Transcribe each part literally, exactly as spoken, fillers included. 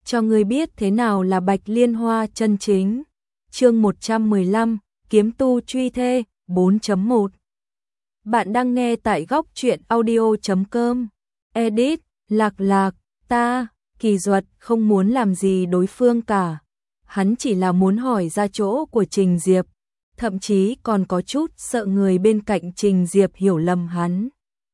cho ngươi biết thế nào là Bạch Liên Hoa chân chính. Chương một trăm mười lăm, Kiếm tu truy thê, bốn chấm một. Bạn đang nghe tại góc truyện audio chấm com. Edit, Lạc Lạc, ta, Kỳ Duật không muốn làm gì đối phương cả. Hắn chỉ là muốn hỏi ra chỗ của Trình Diệp, thậm chí còn có chút sợ người bên cạnh Trình Diệp hiểu lầm hắn.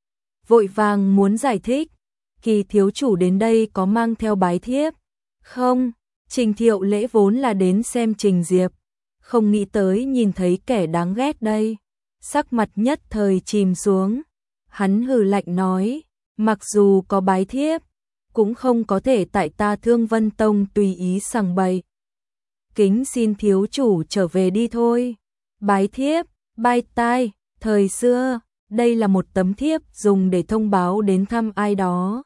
Vội vàng muốn giải thích, Kỳ thiếu chủ đến đây có mang theo bái thiếp? Không, Trình Thiệu Lễ vốn là đến xem Trình Diệp, không nghĩ tới nhìn thấy kẻ đáng ghét đây. Sắc mặt nhất thời chìm xuống, hắn hừ lạnh nói, mặc dù có bái thiếp, cũng không có thể tại ta Thương Vân Tông tùy ý sằng bậy. Kính xin thiếu chủ trở về đi thôi. Bái thiếp, bai tai, thời xưa, đây là một tấm thiếp dùng để thông báo đến thăm ai đó.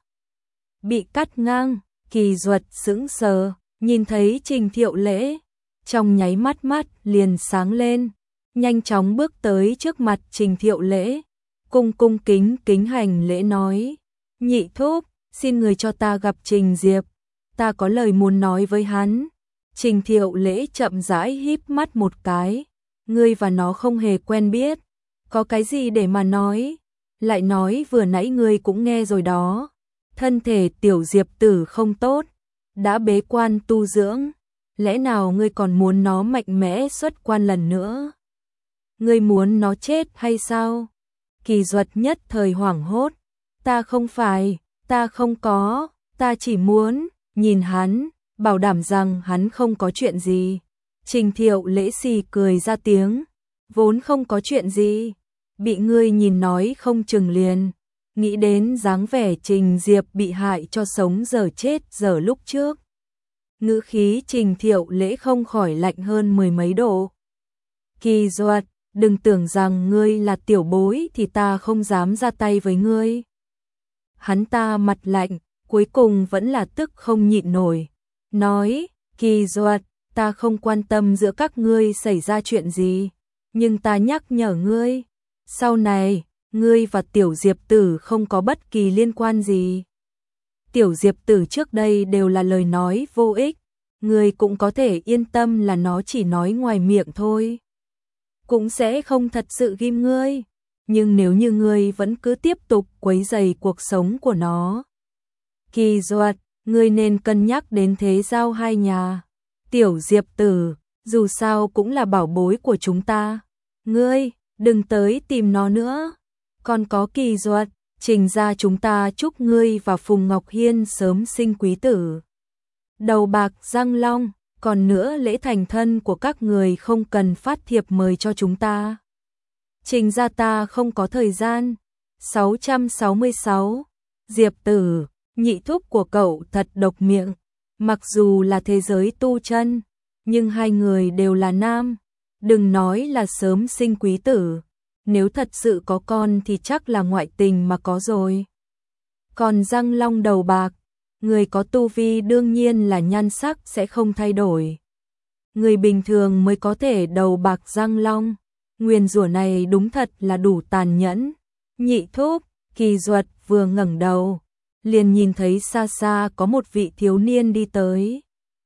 Bị cắt ngang, Kỳ Duật sững sờ, nhìn thấy Trình Thiệu Lễ, trong nháy mắt mắt liền sáng lên, nhanh chóng bước tới trước mặt Trình Thiệu Lễ, cung cung kính kính hành lễ nói, nhị thúc, xin người cho ta gặp Trình Diệp, ta có lời muốn nói với hắn. Trình Thiệu Lễ chậm rãi híp mắt một cái, ngươi và nó không hề quen biết, có cái gì để mà nói, lại nói vừa nãy ngươi cũng nghe rồi đó, thân thể tiểu Diệp tử không tốt, đã bế quan tu dưỡng, lẽ nào ngươi còn muốn nó mạnh mẽ xuất quan lần nữa? Ngươi muốn nó chết hay sao? Kỳ Duật nhất thời hoảng hốt, ta không phải, ta không có, ta chỉ muốn, nhìn hắn, bảo đảm rằng hắn không có chuyện gì. Trình Thiệu Lễ xì cười ra tiếng, vốn không có chuyện gì, bị ngươi nhìn nói không chừng liền, nghĩ đến dáng vẻ Trình Diệp bị hại cho sống giờ chết giờ lúc trước. Ngữ khí Trình Thiệu Lễ không khỏi lạnh hơn mười mấy độ. Kỳ Duật, đừng tưởng rằng ngươi là tiểu bối thì ta không dám ra tay với ngươi. Hắn ta mặt lạnh, cuối cùng vẫn là tức không nhịn nổi, nói, Kỳ Duật, ta không quan tâm giữa các ngươi xảy ra chuyện gì, nhưng ta nhắc nhở ngươi, sau này, ngươi và tiểu Diệp tử không có bất kỳ liên quan gì. Tiểu Diệp tử trước đây đều là lời nói vô ích, ngươi cũng có thể yên tâm là nó chỉ nói ngoài miệng thôi, cũng sẽ không thật sự ghim ngươi, nhưng nếu như ngươi vẫn cứ tiếp tục quấy rầy cuộc sống của nó, Kỳ Duật, ngươi nên cân nhắc đến thế giao hai nhà. Tiểu Diệp tử, dù sao cũng là bảo bối của chúng ta, ngươi, đừng tới tìm nó nữa. Còn có Kỳ Duật, Trình gia chúng ta chúc ngươi và Phùng Ngọc Hiên sớm sinh quý tử. Đầu bạc răng long, còn nữa lễ thành thân của các người không cần phát thiệp mời cho chúng ta. Trình gia ta không có thời gian. sáu trăm sáu mươi sáu, Diệp tử, nhị thúc của cậu thật độc miệng, mặc dù là thế giới tu chân, nhưng hai người đều là nam, đừng nói là sớm sinh quý tử, nếu thật sự có con thì chắc là ngoại tình mà có rồi. Còn răng long đầu bạc, người có tu vi đương nhiên là nhan sắc sẽ không thay đổi. Người bình thường mới có thể đầu bạc răng long, nguyền rủa này đúng thật là đủ tàn nhẫn. Nhị thúc, Kỳ Duật vừa ngẩng đầu, liền nhìn thấy xa xa có một vị thiếu niên đi tới.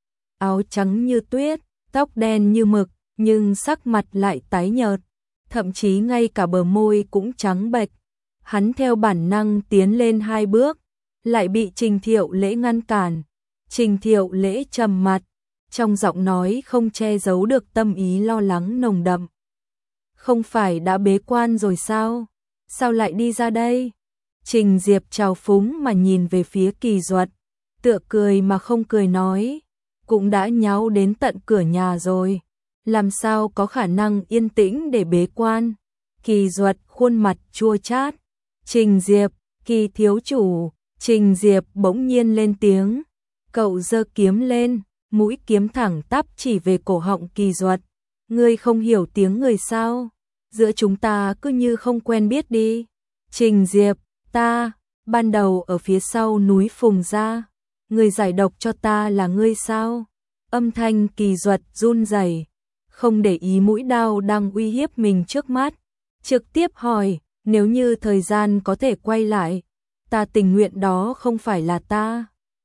Áo trắng như tuyết, tóc đen như mực, nhưng sắc mặt lại tái nhợt, thậm chí ngay cả bờ môi cũng trắng bệch. Hắn theo bản năng tiến lên hai bước, lại bị Trình Thiệu Lễ ngăn cản. Trình Thiệu Lễ trầm mặt, trong giọng nói không che giấu được tâm ý lo lắng nồng đậm. Không phải đã bế quan rồi sao? Sao lại đi ra đây? Trình Diệp trào phúng mà nhìn về phía Kỳ Duật, tựa cười mà không cười nói, cũng đã nháo đến tận cửa nhà rồi, làm sao có khả năng yên tĩnh để bế quan. Kỳ Duật khuôn mặt chua chát. Trình Diệp, Kỳ thiếu chủ. Trình Diệp bỗng nhiên lên tiếng, cậu giơ kiếm lên, mũi kiếm thẳng tắp chỉ về cổ họng Kỳ Duật. Ngươi không hiểu tiếng người sao? Giữa chúng ta cứ như không quen biết đi. Trình Diệp, ta, ban đầu ở phía sau núi Phùng gia, người giải độc cho ta là ngươi sao? Âm thanh Kỳ Duật run rẩy, không để ý mũi đao đang uy hiếp mình trước mắt, trực tiếp hỏi, nếu như thời gian có thể quay lại, ta tình nguyện đó không phải là ta.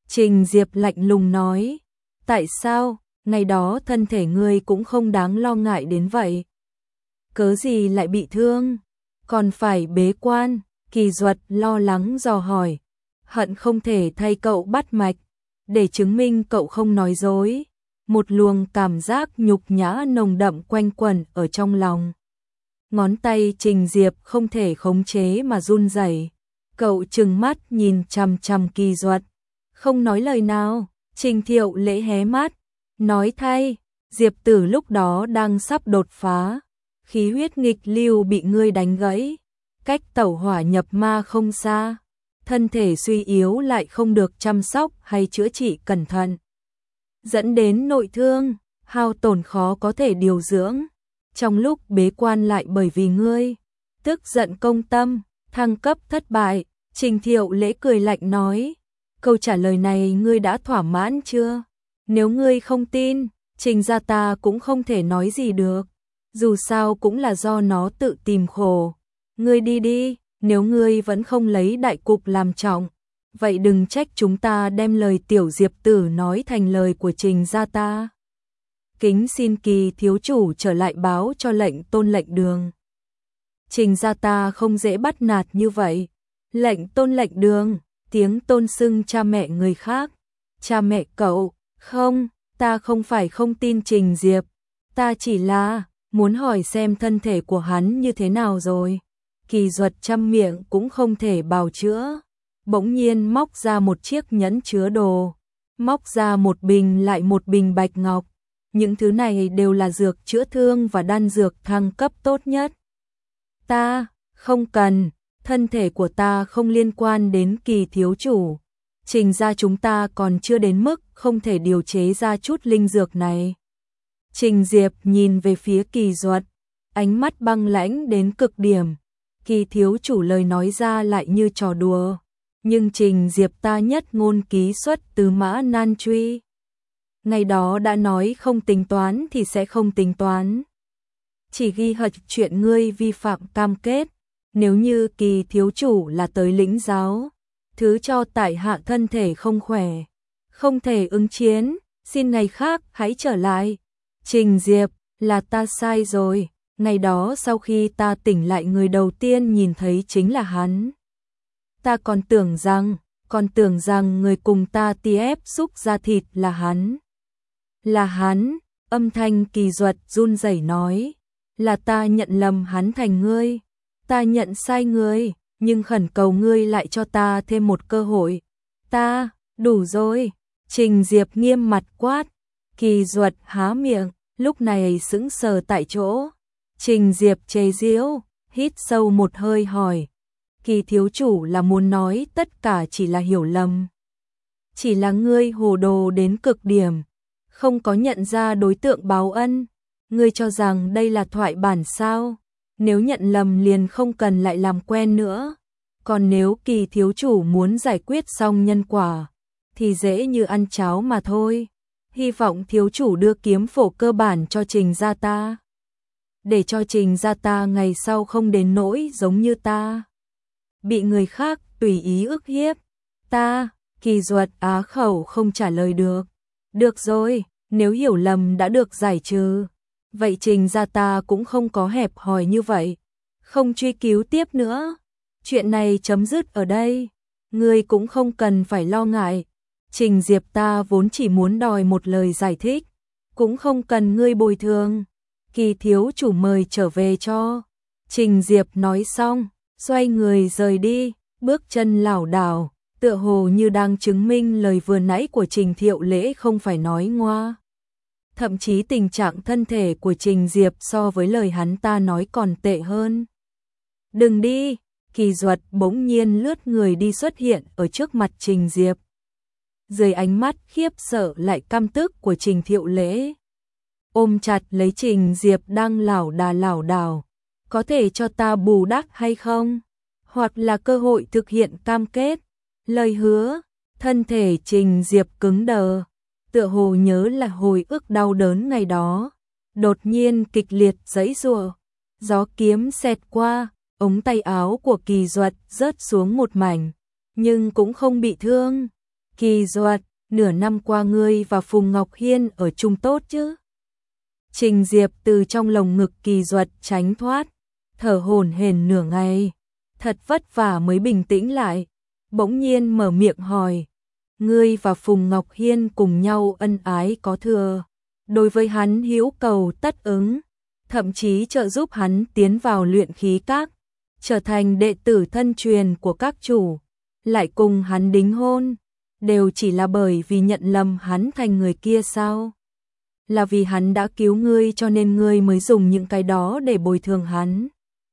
Trình Diệp lạnh lùng nói, tại sao, ngày đó thân thể ngươi cũng không đáng lo ngại đến vậy. Cớ gì lại bị thương, còn phải bế quan, Kỳ Duật lo lắng dò hỏi, hận không thể thay cậu bắt mạch, để chứng minh cậu không nói dối. Một luồng cảm giác nhục nhã nồng đậm quanh quẩn ở trong lòng. Ngón tay Trình Diệp không thể khống chế mà run rẩy. Cậu trừng mắt nhìn chằm chằm Kỳ Duật, không nói lời nào. Trình Thiệu Lễ hé mắt, nói thay, Diệp Tử lúc đó đang sắp đột phá, khí huyết nghịch lưu bị ngươi đánh gãy, cách tẩu hỏa nhập ma không xa, thân thể suy yếu lại không được chăm sóc hay chữa trị cẩn thận, dẫn đến nội thương, hao tổn khó có thể điều dưỡng. Trong lúc bế quan lại bởi vì ngươi tức giận công tâm, thăng cấp thất bại. Trình Thiệu Lễ cười lạnh nói, câu trả lời này ngươi đã thỏa mãn chưa? Nếu ngươi không tin, Trình gia ta cũng không thể nói gì được, dù sao cũng là do nó tự tìm khổ. Ngươi đi đi, nếu ngươi vẫn không lấy đại cục làm trọng, vậy đừng trách chúng ta đem lời tiểu Diệp Tử nói thành lời của Trình gia ta. Kính xin Kỳ thiếu chủ trở lại báo cho lệnh Tôn lệnh đường. Trình gia ta không dễ bắt nạt như vậy. Lệnh Tôn lệnh đường, tiếng tôn xưng cha mẹ người khác. Cha mẹ cậu, không, ta không phải không tin Trình Diệp, ta chỉ là muốn hỏi xem thân thể của hắn như thế nào rồi. Kỳ Duật trăm miệng cũng không thể bào chữa, bỗng nhiên móc ra một chiếc nhẫn chứa đồ, móc ra một bình lại một bình bạch ngọc. Những thứ này đều là dược chữa thương và đan dược thăng cấp tốt nhất. Ta, không cần, thân thể của ta không liên quan đến Kỳ thiếu chủ. Trình gia chúng ta còn chưa đến mức không thể điều chế ra chút linh dược này. Trình Diệp nhìn về phía Kỳ Duật, ánh mắt băng lãnh đến cực điểm. Kỳ thiếu chủ lời nói ra lại như trò đùa, nhưng Trình Diệp ta nhất ngôn ký xuất từ Mã Nan Truy. Ngày đó đã nói không tính toán thì sẽ không tính toán. Chỉ ghi hận chuyện ngươi vi phạm cam kết. Nếu như Kỳ thiếu chủ là tới lĩnh giáo, thứ cho tại hạ thân thể không khỏe, không thể ứng chiến, xin ngày khác hãy trở lại. Trình Diệp, là ta sai rồi, ngày đó sau khi ta tỉnh lại người đầu tiên nhìn thấy chính là hắn. Ta còn tưởng rằng, còn tưởng rằng người cùng ta ti ép xúc ra thịt là hắn. Là hắn, âm thanh Kỳ Duật run rẩy nói, là ta nhận lầm hắn thành ngươi. Ta nhận sai ngươi, nhưng khẩn cầu ngươi lại cho ta thêm một cơ hội. Ta, đủ rồi. Trình Diệp nghiêm mặt quát. Kỳ Duật há miệng, lúc này sững sờ tại chỗ. Trình Diệp chế giễu, hít sâu một hơi hỏi. Kỳ thiếu chủ là muốn nói tất cả chỉ là hiểu lầm. Chỉ là ngươi hồ đồ đến cực điểm, không có nhận ra đối tượng báo ân. Ngươi cho rằng đây là thoại bản sao? Nếu nhận lầm liền không cần lại làm quen nữa. Còn nếu Kỳ thiếu chủ muốn giải quyết xong nhân quả, thì dễ như ăn cháo mà thôi. Hy vọng thiếu chủ đưa kiếm phổ cơ bản cho Trình gia ta, để cho Trình gia ta ngày sau không đến nỗi giống như ta, bị người khác tùy ý ức hiếp. Ta, Kỳ Duật á khẩu không trả lời được. Được rồi, nếu hiểu lầm đã được giải trừ, vậy Trình gia ta cũng không có hẹp hòi như vậy, không truy cứu tiếp nữa. Chuyện này chấm dứt ở đây, ngươi cũng không cần phải lo ngại. Trình Diệp ta vốn chỉ muốn đòi một lời giải thích, cũng không cần ngươi bồi thường. Kỳ thiếu chủ mời trở về cho. Trình Diệp nói xong, xoay người rời đi, bước chân lảo đảo, tựa hồ như đang chứng minh lời vừa nãy của Trình Thiệu Lễ không phải nói ngoa. Thậm chí tình trạng thân thể của Trình Diệp so với lời hắn ta nói còn tệ hơn. Đừng đi, Kỳ Duật bỗng nhiên lướt người đi xuất hiện ở trước mặt Trình Diệp. Dưới ánh mắt khiếp sợ lại căm tức của Trình Thiệu Lễ, ôm chặt lấy Trình Diệp đang lảo đà lảo đảo. Có thể cho ta bù đắp hay không? Hoặc là cơ hội thực hiện cam kết, lời hứa. Thân thể Trình Diệp cứng đờ, tựa hồ nhớ là hồi ức đau đớn ngày đó, đột nhiên kịch liệt giãy giụa. Gió kiếm xẹt qua, ống tay áo của Kỳ Duật rớt xuống một mảnh, nhưng cũng không bị thương. Kỳ Duật, nửa năm qua ngươi và Phùng Ngọc Hiên ở chung tốt chứ? Trình Diệp từ trong lồng ngực Kỳ Duật tránh thoát, thở hổn hển nửa ngày, thật vất vả mới bình tĩnh lại, bỗng nhiên mở miệng hỏi, ngươi và Phùng Ngọc Hiên cùng nhau ân ái có thừa, đối với hắn hữu cầu tất ứng, thậm chí trợ giúp hắn tiến vào luyện khí các, trở thành đệ tử thân truyền của các chủ, lại cùng hắn đính hôn, đều chỉ là bởi vì nhận lầm hắn thành người kia sao? Là vì hắn đã cứu ngươi cho nên ngươi mới dùng những cái đó để bồi thường hắn.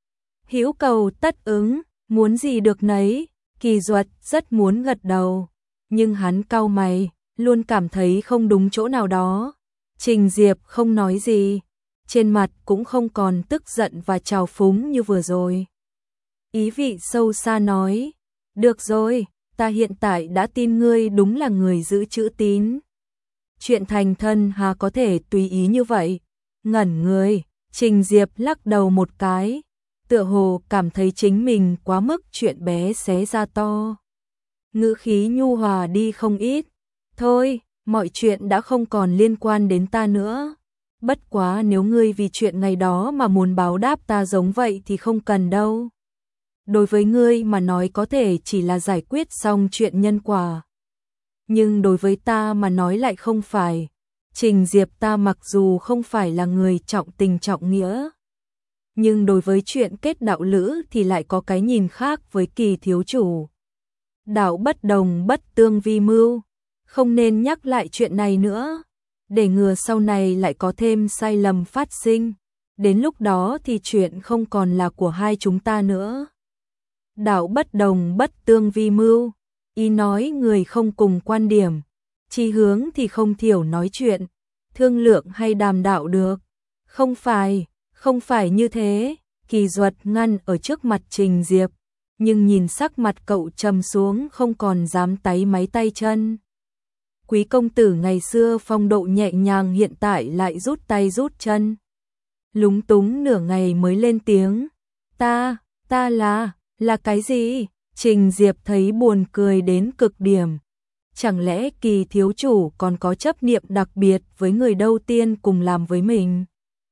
Hữu cầu tất ứng, muốn gì được nấy, Kỳ Duật rất muốn gật đầu, nhưng hắn cau mày, luôn cảm thấy không đúng chỗ nào đó. Trình Diệp không nói gì, trên mặt cũng không còn tức giận và trào phúng như vừa rồi. Ý vị sâu xa nói, được rồi, ta hiện tại đã tin ngươi đúng là người giữ chữ tín. Chuyện thành thân hà có thể tùy ý như vậy. Ngẩn người, Trình Diệp lắc đầu một cái, tựa hồ cảm thấy chính mình quá mức chuyện bé xé ra to. Ngữ khí nhu hòa đi không ít. Thôi, mọi chuyện đã không còn liên quan đến ta nữa. Bất quá nếu ngươi vì chuyện ngày đó mà muốn báo đáp ta giống vậy thì không cần đâu. Đối với ngươi mà nói có thể chỉ là giải quyết xong chuyện nhân quả. Nhưng đối với ta mà nói lại không phải. Trình Diệp ta mặc dù không phải là người trọng tình trọng nghĩa, nhưng đối với chuyện kết đạo lữ thì lại có cái nhìn khác với Kỳ thiếu chủ. Đạo bất đồng bất tương vi mưu, không nên nhắc lại chuyện này nữa, để ngừa sau này lại có thêm sai lầm phát sinh. Đến lúc đó thì chuyện không còn là của hai chúng ta nữa. Đạo bất đồng bất tương vi mưu, ý nói người không cùng quan điểm, chí hướng thì không thiểu nói chuyện, thương lượng hay đàm đạo được. Không phải, không phải như thế, Kỳ Duật ngăn ở trước mặt Trình Diệp, nhưng nhìn sắc mặt cậu trầm xuống không còn dám táy máy tay chân. Quý công tử ngày xưa phong độ nhẹ nhàng hiện tại lại rút tay rút chân. Lúng túng nửa ngày mới lên tiếng, ta, ta là, là cái gì? Trình Diệp thấy buồn cười đến cực điểm. Chẳng lẽ Kỳ thiếu chủ còn có chấp niệm đặc biệt với người đầu tiên cùng làm với mình?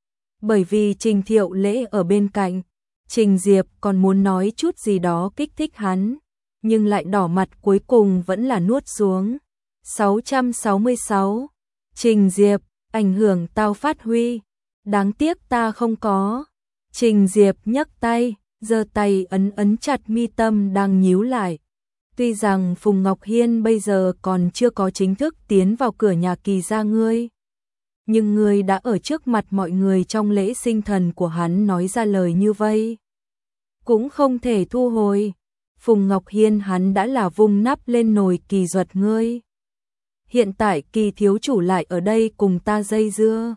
Bởi vì Trình Thiệu Lễ ở bên cạnh, Trình Diệp còn muốn nói chút gì đó kích thích hắn, nhưng lại đỏ mặt cuối cùng vẫn là nuốt xuống. sáu trăm sáu mươi sáu. Trình Diệp, ảnh hưởng tao phát huy. Đáng tiếc ta không có. Trình Diệp nhấc tay, giơ tay ấn ấn chặt mi tâm đang nhíu lại. Tuy rằng Phùng Ngọc Hiên bây giờ còn chưa có chính thức tiến vào cửa nhà Kỳ gia ngươi, nhưng ngươi đã ở trước mặt mọi người trong lễ sinh thần của hắn nói ra lời như vậy, cũng không thể thu hồi. Phùng Ngọc Hiên hắn đã là vung nắp lên nồi Kỳ Duật ngươi. Hiện tại Kỳ thiếu chủ lại ở đây cùng ta dây dưa.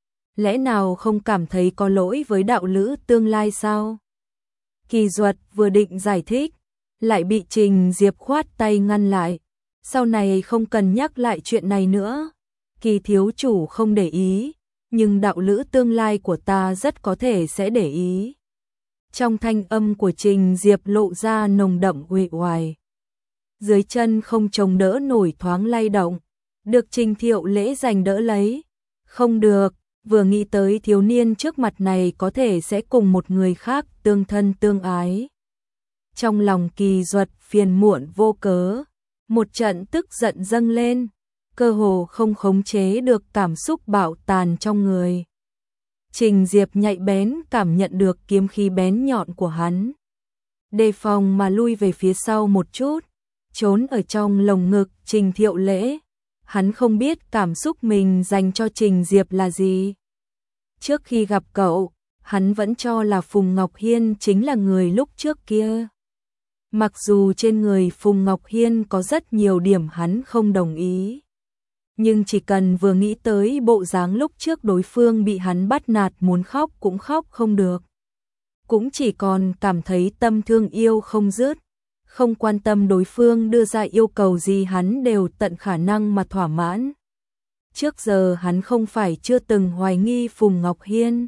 Lẽ nào không cảm thấy có lỗi với đạo lữ tương lai sao? Kỳ Duật vừa định giải thích, lại bị Trình Diệp khoát tay ngăn lại. Sau này không cần nhắc lại chuyện này nữa. Kỳ thiếu chủ không để ý, nhưng đạo lữ tương lai của ta rất có thể sẽ để ý. Trong thanh âm của Trình Diệp lộ ra nồng đậm uể oải. Dưới chân không chống đỡ nổi thoáng lay động, được Trình Thiệu Lễ giành đỡ lấy. Không được, vừa nghĩ tới thiếu niên trước mặt này có thể sẽ cùng một người khác tương thân tương ái. Trong lòng Kỳ Duật phiền muộn vô cớ, một trận tức giận dâng lên, cơ hồ không khống chế được cảm xúc bạo tàn trong người. Trình Diệp nhạy bén cảm nhận được kiếm khí bén nhọn của hắn. Đề phòng mà lui về phía sau một chút, trốn ở trong lồng ngực Trình Thiệu Lễ. Hắn không biết cảm xúc mình dành cho Trình Diệp là gì. Trước khi gặp cậu, hắn vẫn cho là Phùng Ngọc Hiên chính là người lúc trước kia. Mặc dù trên người Phùng Ngọc Hiên có rất nhiều điểm hắn không đồng ý, nhưng chỉ cần vừa nghĩ tới bộ dáng lúc trước đối phương bị hắn bắt nạt muốn khóc cũng khóc không được. Cũng chỉ còn cảm thấy tâm thương yêu không dứt, không quan tâm đối phương đưa ra yêu cầu gì hắn đều tận khả năng mà thỏa mãn. Trước giờ hắn không phải chưa từng hoài nghi Phùng Ngọc Hiên,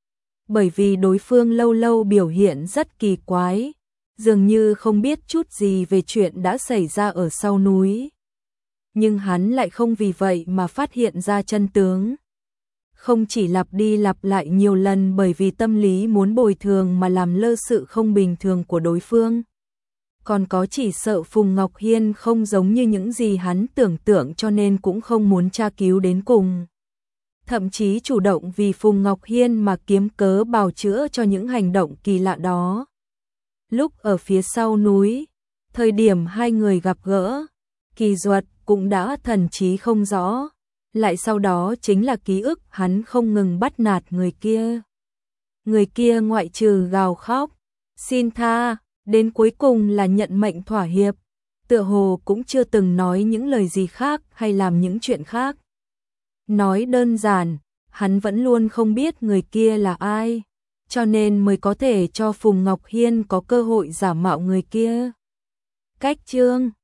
bởi vì đối phương lâu lâu biểu hiện rất kỳ quái, dường như không biết chút gì về chuyện đã xảy ra ở sau núi. nhưng hắn lại không vì vậy mà phát hiện ra chân tướng. Không chỉ lặp đi lặp lại nhiều lần bởi vì tâm lý muốn bồi thường mà làm lơ sự không bình thường của đối phương. Còn có chỉ sợ Phùng Ngọc Hiên không giống như những gì hắn tưởng tượng cho nên cũng không muốn tra cứu đến cùng. Thậm chí chủ động vì Phùng Ngọc Hiên mà kiếm cớ bào chữa cho những hành động kỳ lạ đó. Lúc ở phía sau núi, thời điểm hai người gặp gỡ, Kỳ Duật cũng đã thần trí không rõ, lại sau đó chính là ký ức hắn không ngừng bắt nạt người kia. Người kia ngoại trừ gào khóc, xin tha, đến cuối cùng là nhận mệnh thỏa hiệp, tựa hồ cũng chưa từng nói những lời gì khác hay làm những chuyện khác. Nói đơn giản, hắn vẫn luôn không biết người kia là ai, cho nên mới có thể cho Phùng Ngọc Hiên có cơ hội giả mạo người kia. Cách chương